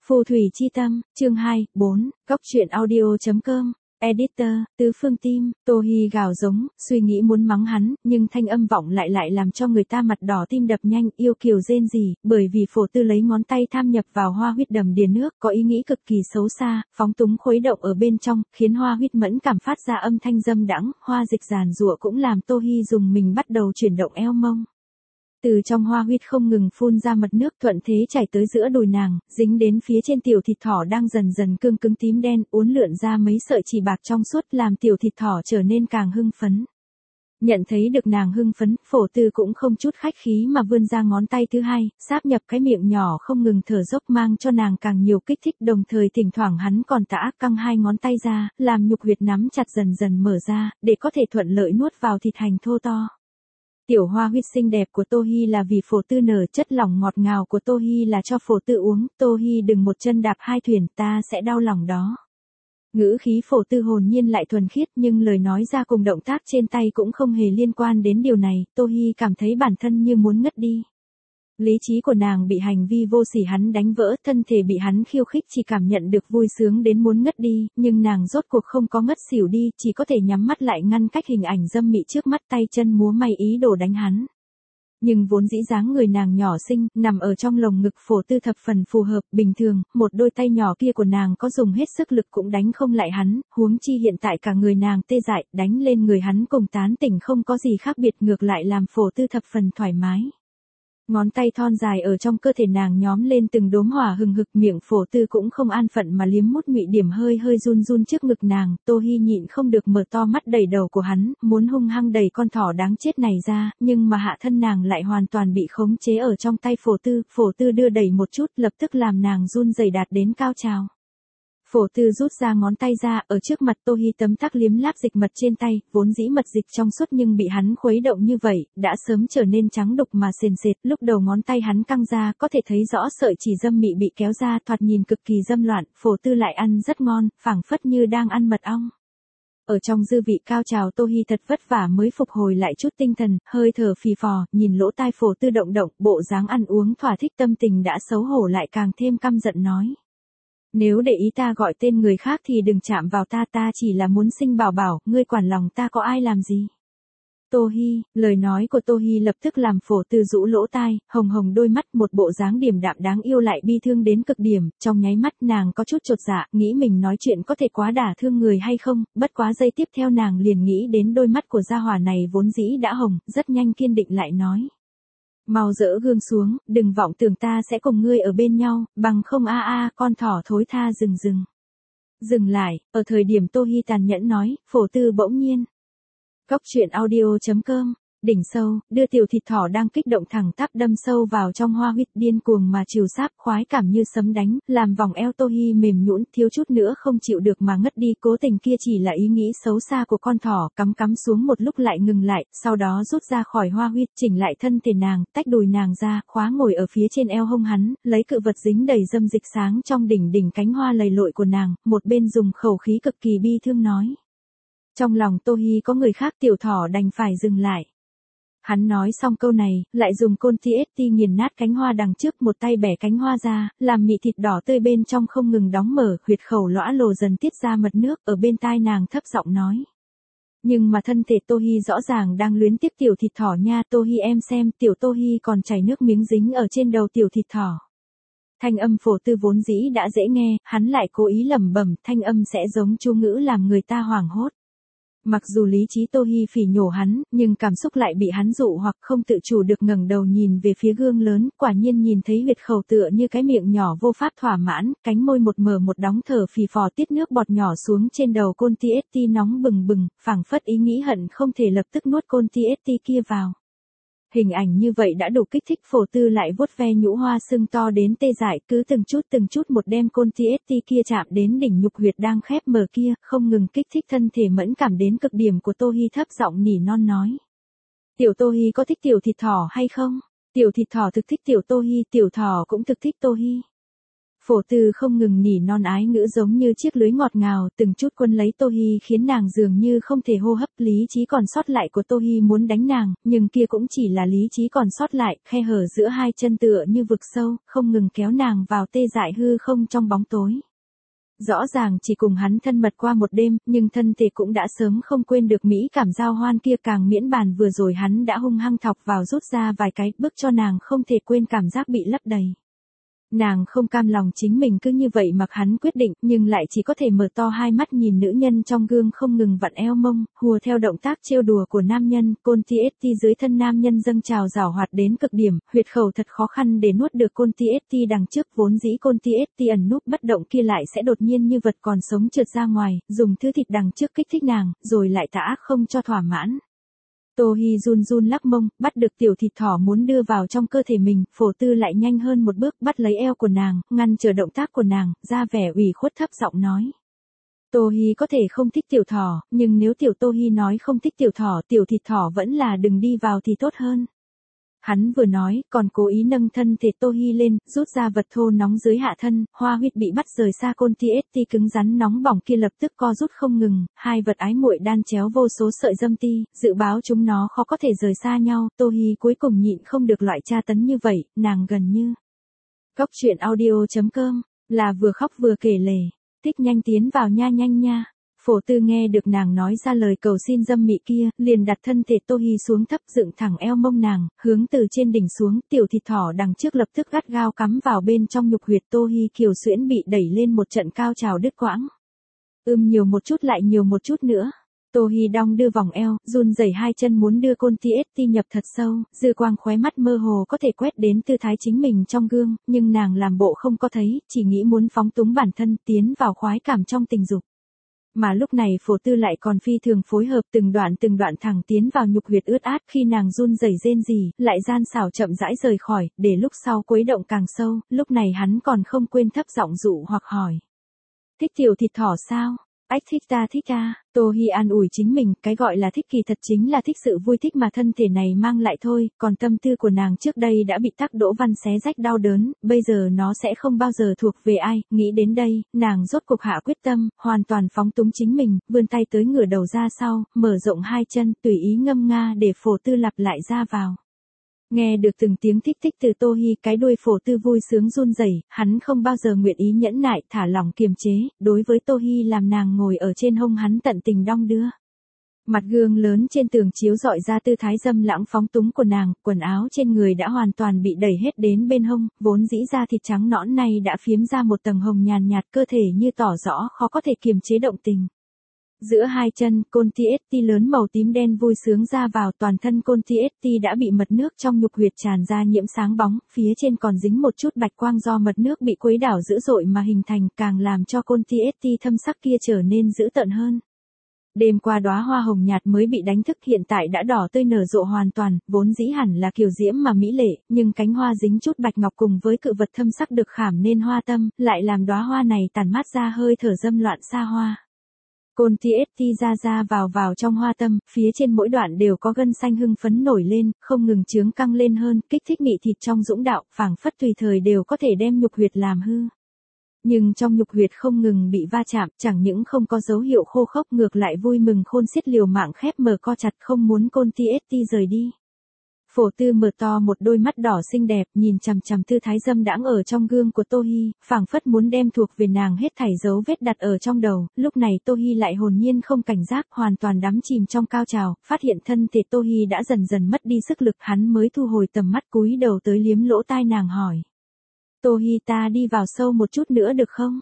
Phù thủy chi tâm, chương 2, 4, góc truyện audio.com, editor, Tứ Phương Tim, Tô Hi gào giống, suy nghĩ muốn mắng hắn, nhưng thanh âm vọng lại làm cho người ta mặt đỏ tim đập nhanh, yêu kiều rên rỉ, bởi vì Phổ Tư lấy ngón tay tham nhập vào hoa huyết đầm đìa nước, có ý nghĩ cực kỳ xấu xa, phóng túng khuấy động ở bên trong, khiến hoa huyết mẫn cảm phát ra âm thanh dâm đãng, hoa dịch giàn giụa cũng làm Tô Hi dùng mình bắt đầu chuyển động eo mông. Từ trong hoa huyết không ngừng phun ra mật nước thuận thế chảy tới giữa đùi nàng, dính đến phía trên tiểu thịt thỏ đang dần dần cương cứng tím đen, uốn lượn ra mấy sợi chỉ bạc trong suốt làm tiểu thịt thỏ trở nên càng hưng phấn. Nhận thấy được nàng hưng phấn, Phổ Tư cũng không chút khách khí mà vươn ra ngón tay thứ hai, sáp nhập cái miệng nhỏ không ngừng thở dốc mang cho nàng càng nhiều kích thích, đồng thời thỉnh thoảng hắn còn tả ác căng hai ngón tay ra, làm nhục huyệt nắm chặt dần dần mở ra, để có thể thuận lợi nuốt vào thịt hành thô to. Tiểu hoa huyết xinh đẹp của Tô Hi là vì Phổ Tư nở, chất lỏng ngọt ngào của Tô Hi là cho Phổ Tư uống, Tô Hi đừng một chân đạp hai thuyền, ta sẽ đau lòng đó. Ngữ khí Phổ Tư hồn nhiên lại thuần khiết, nhưng lời nói ra cùng động tác trên tay cũng không hề liên quan đến điều này, Tô Hi cảm thấy bản thân như muốn ngất đi. Lý trí của nàng bị hành vi vô sỉ hắn đánh vỡ, thân thể bị hắn khiêu khích chỉ cảm nhận được vui sướng đến muốn ngất đi, nhưng nàng rốt cuộc không có ngất xỉu đi, chỉ có thể nhắm mắt lại ngăn cách hình ảnh dâm mị trước mắt, tay chân múa may ý đồ đánh hắn. Nhưng vốn dĩ dáng người nàng nhỏ xinh, nằm ở trong lồng ngực Phổ Tư thập phần phù hợp, bình thường, một đôi tay nhỏ kia của nàng có dùng hết sức lực cũng đánh không lại hắn, huống chi hiện tại cả người nàng tê dại, đánh lên người hắn cùng tán tỉnh không có gì khác biệt, ngược lại làm Phổ Tư thập phần thoải mái. Ngón tay thon dài ở trong cơ thể nàng nhóm lên từng đốm hỏa hừng hực, miệng Phổ Tư cũng không an phận mà liếm mút nhụy điểm hơi run trước ngực nàng, Tô Hi nhịn không được mở to mắt đầy đầu của hắn, muốn hung hăng đẩy con thỏ đáng chết này ra, nhưng mà hạ thân nàng lại hoàn toàn bị khống chế ở trong tay Phổ Tư đưa đẩy một chút lập tức làm nàng run rẩy đạt đến cao trào. Phổ Tư rút ra ngón tay ra, ở trước mặt Tô Hi tấm tắc liếm láp dịch mật trên tay, vốn dĩ mật dịch trong suốt nhưng bị hắn khuấy động như vậy, đã sớm trở nên trắng đục mà sền sệt, lúc đầu ngón tay hắn căng ra có thể thấy rõ sợi chỉ dâm mị bị kéo ra, thoạt nhìn cực kỳ dâm loạn, Phổ Tư lại ăn rất ngon, phảng phất như đang ăn mật ong. Ở trong dư vị cao trào Tô Hi thật vất vả mới phục hồi lại chút tinh thần, hơi thở phì phò, nhìn lỗ tai Phổ Tư động, bộ dáng ăn uống thỏa thích, tâm tình đã xấu hổ lại càng thêm căm giận nói. Nếu để ý ta gọi tên người khác thì đừng chạm vào ta, ta chỉ là muốn sinh bảo bảo, ngươi quản lòng ta có ai làm gì. Tô Hi, lời nói của Tô Hi lập tức làm Phổ Tư rũ lỗ tai, hồng đôi mắt, một bộ dáng điềm đạm đáng yêu lại bi thương đến cực điểm, trong nháy mắt nàng có chút chột dạ, nghĩ mình nói chuyện có thể quá đả thương người hay không, bất quá giây tiếp theo nàng liền nghĩ đến đôi mắt của gia hỏa này vốn dĩ đã hồng, rất nhanh kiên định lại nói. Mau dỡ gương xuống, đừng vọng tưởng ta sẽ cùng ngươi ở bên nhau, bằng không con thỏ thối tha dừng. Dừng lại, ở thời điểm Tô Hi tàn nhẫn nói, Phổ Tư bỗng nhiên. Góc truyện audio.com, đỉnh sâu, đưa tiểu thịt thỏ đang kích động thẳng tắp đâm sâu vào trong hoa huyết, điên cuồng mà trìu sáp, khoái cảm như sấm đánh, làm vòng eo Tô Hi mềm nhũn, thiếu chút nữa không chịu được mà ngất đi, cố tình kia chỉ là ý nghĩ xấu xa của con thỏ, cắm xuống một lúc lại ngừng lại, sau đó rút ra khỏi hoa huyết, chỉnh lại thân thể nàng, tách đùi nàng ra, khóa ngồi ở phía trên eo hông hắn, lấy cự vật dính đầy dâm dịch sáng trong đỉnh cánh hoa lầy lội của nàng, một bên dùng khẩu khí cực kỳ bi thương nói. Trong lòng Tô Hi có người khác, tiểu thỏ đành phải dừng lại. Hắn nói xong câu này, lại dùng côn TST nghiền nát cánh hoa đằng trước, một tay bẻ cánh hoa ra, làm mị thịt đỏ tươi bên trong không ngừng đóng mở, huyệt khẩu lõa lồ dần tiết ra mật nước, ở bên tai nàng thấp giọng nói. Nhưng mà thân thể Tô Hi rõ ràng đang luyến tiếc tiểu thịt thỏ nha, Tô Hi em xem, tiểu Tô Hi còn chảy nước miếng dính ở trên đầu tiểu thịt thỏ. Thanh âm Phổ Tư vốn dĩ đã dễ nghe, hắn lại cố ý lẩm bẩm, thanh âm sẽ giống chú ngữ làm người ta hoảng hốt. Mặc dù lý trí Tô Hi phỉ nhổ hắn, nhưng cảm xúc lại bị hắn dụ hoặc không tự chủ được ngẩng đầu nhìn về phía gương lớn, quả nhiên nhìn thấy huyệt khẩu tựa như cái miệng nhỏ vô pháp thỏa mãn, cánh môi một mở một đóng, thở phì phò tiết nước bọt nhỏ xuống trên đầu côn TST nóng bừng, phảng phất ý nghĩ hận không thể lập tức nuốt côn TST kia vào. Hình ảnh như vậy đã đủ kích thích Phổ Tư lại vuốt ve nhũ hoa sưng to đến tê dại, cứ từng chút một đem côn TST kia chạm đến đỉnh nhục huyệt đang khép mở kia, không ngừng kích thích thân thể mẫn cảm đến cực điểm của Tô Hi, thấp giọng nỉ non nói. Tiểu Tô Hi có thích tiểu thịt thỏ hay không? Tiểu thịt thỏ thực thích tiểu Tô Hi, tiểu thỏ cũng thực thích Tô Hi. Phổ Tư không ngừng nỉ non ái ngữ giống như chiếc lưới ngọt ngào, từng chút quân lấy Tô Hi khiến nàng dường như không thể hô hấp, lý trí còn sót lại của Tô Hi muốn đánh nàng, nhưng kia cũng chỉ là lý trí còn sót lại, khe hở giữa hai chân tựa như vực sâu, không ngừng kéo nàng vào tê dại hư không trong bóng tối. Rõ ràng chỉ cùng hắn thân mật qua một đêm, nhưng thân thể cũng đã sớm không quên được mỹ cảm giao hoan kia, càng miễn bàn vừa rồi hắn đã hung hăng thọc vào rút ra vài cái, bức cho nàng không thể quên cảm giác bị lấp đầy. Nàng không cam lòng chính mình cứ như vậy mặc hắn quyết định, nhưng lại chỉ có thể mở to hai mắt nhìn nữ nhân trong gương không ngừng vặn eo mông, hùa theo động tác trêu đùa của nam nhân, côn TST dưới thân nam nhân dâng trào giảo hoạt đến cực điểm, huyệt khẩu thật khó khăn để nuốt được côn TST đằng trước, vốn dĩ côn TST ẩn núp bất động kia lại sẽ đột nhiên như vật còn sống trượt ra ngoài, dùng thứ thịt đằng trước kích thích nàng, rồi lại tả ác không cho thỏa mãn. Tô Hi run run lắc mông, bắt được tiểu thịt thỏ muốn đưa vào trong cơ thể mình, Phổ Tư lại nhanh hơn một bước bắt lấy eo của nàng, ngăn trở động tác của nàng, ra vẻ ủy khuất thấp giọng nói. Tô Hi có thể không thích tiểu thỏ, nhưng nếu tiểu Tô Hi nói không thích tiểu thịt thỏ vẫn là đừng đi vào thì tốt hơn. Hắn vừa nói, còn cố ý nâng thân thể Tô Hi lên, rút ra vật thô nóng dưới hạ thân, hoa huyệt bị bắt rời xa côn TST cứng rắn nóng bỏng kia lập tức co rút không ngừng, hai vật ái muội đan chéo vô số sợi dâm ti, dự báo chúng nó khó có thể rời xa nhau, Tô Hi cuối cùng nhịn không được loại tra tấn như vậy, nàng gần như. Góc truyện audio.com, là vừa khóc vừa kể lể, thích nhanh tiến vào nha nhanh nha. Phổ Tư nghe được nàng nói ra lời cầu xin dâm mị kia, liền đặt thân thể Tô Hi xuống thấp, dựng thẳng eo mông nàng, hướng từ trên đỉnh xuống, tiểu thịt thỏ đằng trước lập tức gắt gao cắm vào bên trong nhục huyệt. Tô Hi kiều xuyễn bị đẩy lên một trận cao trào đứt quãng. Nhiều một chút lại nhiều một chút nữa. Tô Hi đong đưa vòng eo, run rẩy hai chân muốn đưa côn TST nhập thật sâu, dư quang khóe mắt mơ hồ có thể quét đến tư thái chính mình trong gương, nhưng nàng làm bộ không có thấy, chỉ nghĩ muốn phóng túng bản thân tiến vào khoái cảm trong tình dục. Mà lúc này Phổ Tư lại còn phi thường phối hợp, từng đoạn thẳng tiến vào nhục huyệt ướt át, khi nàng run rẩy rên rỉ, lại gian xảo chậm rãi rời khỏi, để lúc sau quấy động càng sâu, lúc này hắn còn không quên thấp giọng dụ hoặc hỏi. Thích tiểu thịt thỏ sao? Ách thích ta. Tô Hi an ủi chính mình, cái gọi là thích kỳ thật chính là thích sự vui thích mà thân thể này mang lại thôi, còn tâm tư của nàng trước đây đã bị Tắc Đỗ Văn xé rách đau đớn, bây giờ nó sẽ không bao giờ thuộc về ai, nghĩ đến đây, nàng rốt cục hạ quyết tâm, hoàn toàn phóng túng chính mình, vươn tay tới ngửa đầu ra sau, mở rộng hai chân, tùy ý ngâm nga để Phổ Tư lặp lại ra vào. Nghe được từng tiếng thích thích từ Tô Hi, cái đuôi Phổ Tư vui sướng run rẩy, hắn không bao giờ nguyện ý nhẫn nại, thả lỏng kiềm chế, đối với Tô Hi làm nàng ngồi ở trên hông hắn tận tình đong đưa. Mặt gương lớn trên tường chiếu rọi ra tư thái dâm lãng phóng túng của nàng, quần áo trên người đã hoàn toàn bị đẩy hết đến bên hông, vốn dĩ da thịt trắng nõn này đã phiếm ra một tầng hồng nhàn nhạt, cơ thể như tỏ rõ khó có thể kiềm chế động tình. Giữa hai chân, côn TST lớn màu tím đen vui sướng ra vào, toàn thân côn TST đã bị mật nước trong nhục huyệt tràn ra nhiễm sáng bóng, phía trên còn dính một chút bạch quang do mật nước bị quấy đảo dữ dội mà hình thành, càng làm cho côn TST thâm sắc kia trở nên dữ tợn hơn. Đêm qua đóa hoa hồng nhạt mới bị đánh thức hiện tại đã đỏ tươi nở rộ hoàn toàn, vốn dĩ hẳn là kiều diễm mà mỹ lệ, nhưng cánh hoa dính chút bạch ngọc cùng với cự vật thâm sắc được khảm nên hoa tâm, lại làm đóa hoa này tản mát ra hơi thở dâm loạn xa hoa. Côn TST ra vào trong hoa tâm, phía trên mỗi đoạn đều có gân xanh hưng phấn nổi lên, không ngừng chướng căng lên hơn, kích thích nghị thịt trong dũng đạo, phảng phất tùy thời đều có thể đem nhục huyệt làm hư. Nhưng trong nhục huyệt không ngừng bị va chạm, chẳng những không có dấu hiệu khô khốc, ngược lại vui mừng khôn xiết liều mạng khép mở co chặt, không muốn côn TST rời đi. Phổ Tư mở to một đôi mắt đỏ xinh đẹp, nhìn chằm chằm tư thái dâm đãng ở trong gương của Tô Hi, phảng phất muốn đem thuộc về nàng hết thảy dấu vết đặt ở trong đầu. Lúc này Tô Hi lại hồn nhiên không cảnh giác, hoàn toàn đắm chìm trong cao trào, phát hiện thân thể Tô Hi đã dần dần mất đi sức lực, hắn mới thu hồi tầm mắt, cúi đầu tới liếm lỗ tai nàng hỏi. Tô Hi, ta đi vào sâu một chút nữa được không?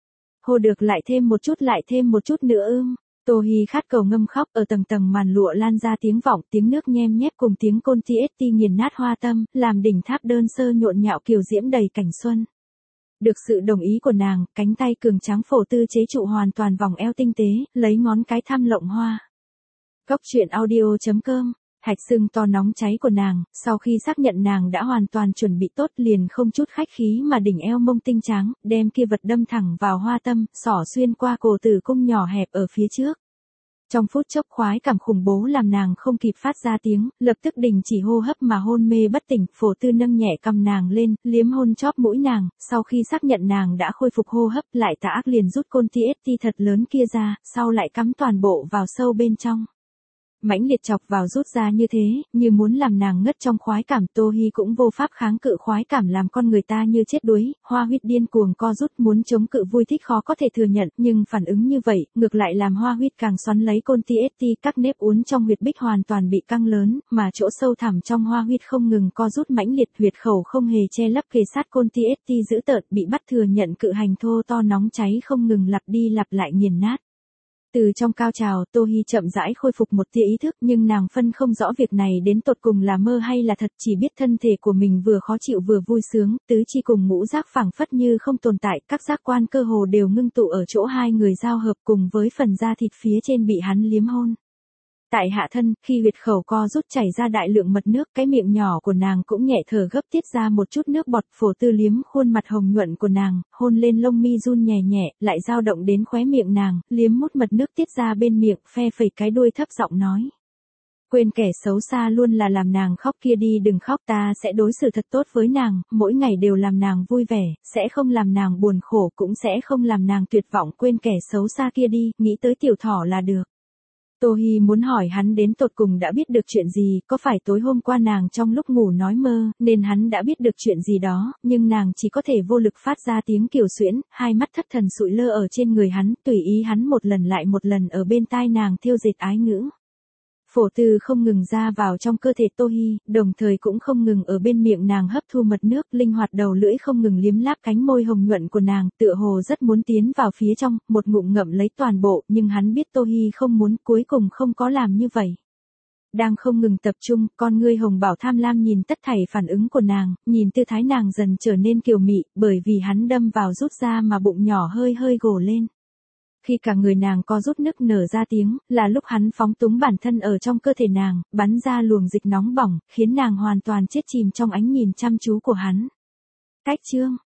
Hồ được, lại thêm một chút nữa. Tô Hi khát cầu ngâm khóc, ở tầng tầng màn lụa lan ra tiếng vọng, tiếng nước nhem nhép cùng tiếng côn TST nghiền nát hoa tâm, làm đỉnh tháp đơn sơ nhộn nhạo kiều diễm đầy cảnh xuân. Được sự đồng ý của nàng, cánh tay cường tráng Phổ Tư chế trụ hoàn toàn vòng eo tinh tế, lấy ngón cái thăm lộng hoa. Góc truyện audio.com, hạch sưng to nóng cháy của nàng, sau khi xác nhận nàng đã hoàn toàn chuẩn bị tốt, liền không chút khách khí mà đỉnh eo mông tinh trắng, đem kia vật đâm thẳng vào hoa tâm, xỏ xuyên qua cổ tử cung nhỏ hẹp ở phía trước. Trong phút chốc khoái cảm khủng bố làm nàng không kịp phát ra tiếng, lập tức đình chỉ hô hấp mà hôn mê bất tỉnh. Phổ Tư nâng nhẹ cầm nàng lên, liếm hôn chóp mũi nàng, sau khi xác nhận nàng đã khôi phục hô hấp, lại tà ác liền rút côn TST thật lớn kia ra, sau lại cắm toàn bộ vào sâu bên trong. Mãnh liệt chọc vào rút ra như thế, như muốn làm nàng ngất trong khoái cảm. Tô Hi cũng vô pháp kháng cự khoái cảm làm con người ta như chết đuối, hoa huyết điên cuồng co rút muốn chống cự vui thích khó có thể thừa nhận, nhưng phản ứng như vậy, ngược lại làm hoa huyết càng xoắn lấy côn TST, các nếp uốn trong huyệt bích hoàn toàn bị căng lớn, mà chỗ sâu thẳm trong hoa huyết không ngừng co rút mãnh liệt, huyệt khẩu không hề che lấp kề sát côn TST dữ tợn, bị bắt thừa nhận cự hành thô to nóng cháy không ngừng lặp đi lặp lại nghiền nát. Từ trong cao trào, Tô Hi chậm rãi khôi phục một tia ý thức, nhưng nàng phân không rõ việc này đến tột cùng là mơ hay là thật, chỉ biết thân thể của mình vừa khó chịu vừa vui sướng, tứ chi cùng ngũ giác phảng phất như không tồn tại, các giác quan cơ hồ đều ngưng tụ ở chỗ hai người giao hợp cùng với phần da thịt phía trên bị hắn liếm hôn. Tại hạ thân, khi huyệt khẩu co rút chảy ra đại lượng mật nước, cái miệng nhỏ của nàng cũng nhẹ thở gấp tiết ra một chút nước bọt. Phổ Tư liếm khuôn mặt hồng nhuận của nàng, hôn lên lông mi run nhẹ nhẹ, lại dao động đến khóe miệng nàng, liếm mút mật nước tiết ra bên miệng, phe phẩy cái đuôi thấp giọng nói. Quên kẻ xấu xa luôn là làm nàng khóc kia đi, đừng khóc, ta sẽ đối xử thật tốt với nàng, mỗi ngày đều làm nàng vui vẻ, sẽ không làm nàng buồn khổ, cũng sẽ không làm nàng tuyệt vọng. Quên kẻ xấu xa kia đi, nghĩ tới tiểu thỏ là được. Tô Hi muốn hỏi hắn đến tột cùng đã biết được chuyện gì, có phải tối hôm qua nàng trong lúc ngủ nói mơ, nên hắn đã biết được chuyện gì đó, nhưng nàng chỉ có thể vô lực phát ra tiếng kiều xuyễn, hai mắt thất thần sụi lơ ở trên người hắn, tùy ý hắn một lần lại một lần ở bên tai nàng thiêu dệt ái ngữ. Phổ Tư không ngừng ra vào trong cơ thể Tô Hi, đồng thời cũng không ngừng ở bên miệng nàng hấp thu mật nước, linh hoạt đầu lưỡi không ngừng liếm láp cánh môi hồng nhuận của nàng, tựa hồ rất muốn tiến vào phía trong, một ngụm ngậm lấy toàn bộ, nhưng hắn biết Tô Hi không muốn, cuối cùng không có làm như vậy. Đang không ngừng tập trung, con ngươi hồng bảo tham lam nhìn tất thảy phản ứng của nàng, nhìn tư thái nàng dần trở nên kiều mị, bởi vì hắn đâm vào rút ra mà bụng nhỏ hơi hơi gồ lên. Khi cả người nàng co rút nức nở ra tiếng, là lúc hắn phóng túng bản thân ở trong cơ thể nàng, bắn ra luồng dịch nóng bỏng, khiến nàng hoàn toàn chết chìm trong ánh nhìn chăm chú của hắn. Cách chương